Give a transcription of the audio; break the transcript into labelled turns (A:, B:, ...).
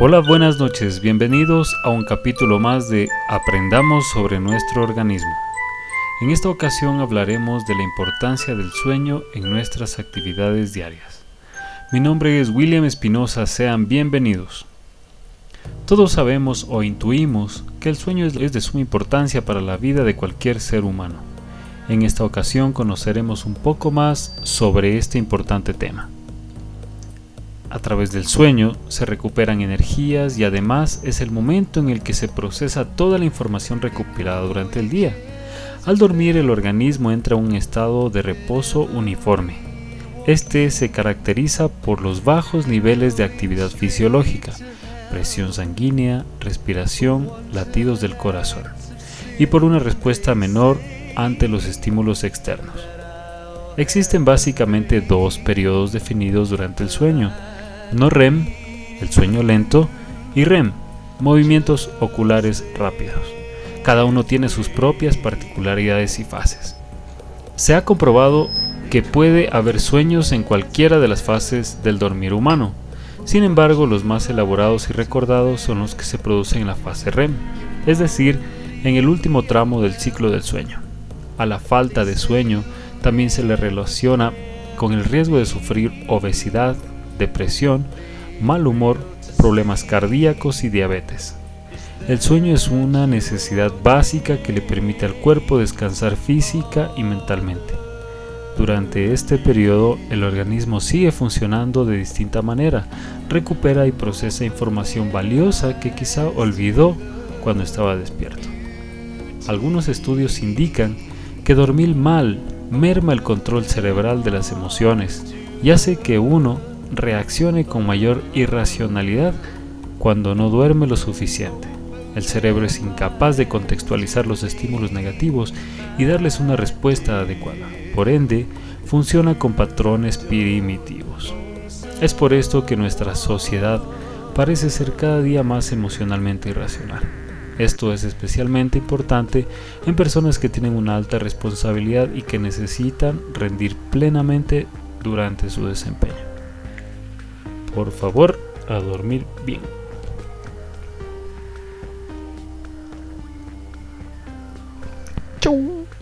A: Hola, buenas noches, bienvenidos a un capítulo más de Aprendamos sobre nuestro organismo. En esta ocasión hablaremos de la importancia del sueño en nuestras actividades diarias. Mi nombre es William Espinosa, sean bienvenidos. Todos sabemos o intuimos que el sueño es de suma importancia para la vida de cualquier ser humano. En esta ocasión conoceremos un poco más sobre este importante tema. A través del sueño se recuperan energías y además es el momento en el que se procesa toda la información recopilada durante el día. Al dormir el organismo entra en un estado de reposo uniforme. Este se caracteriza por los bajos niveles de actividad fisiológica, presión sanguínea, respiración, latidos del corazón y por una respuesta menor ante los estímulos externos. Existen básicamente dos periodos definidos durante el sueño: no REM, el sueño lento, y REM, movimientos oculares rápidos. Cada uno tiene sus propias particularidades y fases. Se ha comprobado que puede haber sueños en cualquiera de las fases del dormir humano. Sin embargo, los más elaborados y recordados son los que se producen en la fase REM, es decir, en el último tramo del ciclo del sueño. A la falta de sueño también se le relaciona con el riesgo de sufrir obesidad, depresión, mal humor, problemas cardíacos y diabetes. El sueño es una necesidad básica que le permite al cuerpo descansar física y mentalmente. Durante este periodo, el organismo sigue funcionando de distinta manera, recupera y procesa información valiosa que quizá olvidó cuando estaba despierto. Algunos estudios indican que dormir mal merma el control cerebral de las emociones y hace que uno reaccione con mayor irracionalidad cuando no duerme lo suficiente. El cerebro es incapaz de contextualizar los estímulos negativos y darles una respuesta adecuada. Por ende, funciona con patrones primitivos. Es por esto que nuestra sociedad parece ser cada día más emocionalmente irracional. Esto es especialmente importante en personas que tienen una alta responsabilidad y que necesitan rendir plenamente durante su desempeño. Por favor, a dormir bien. Chau.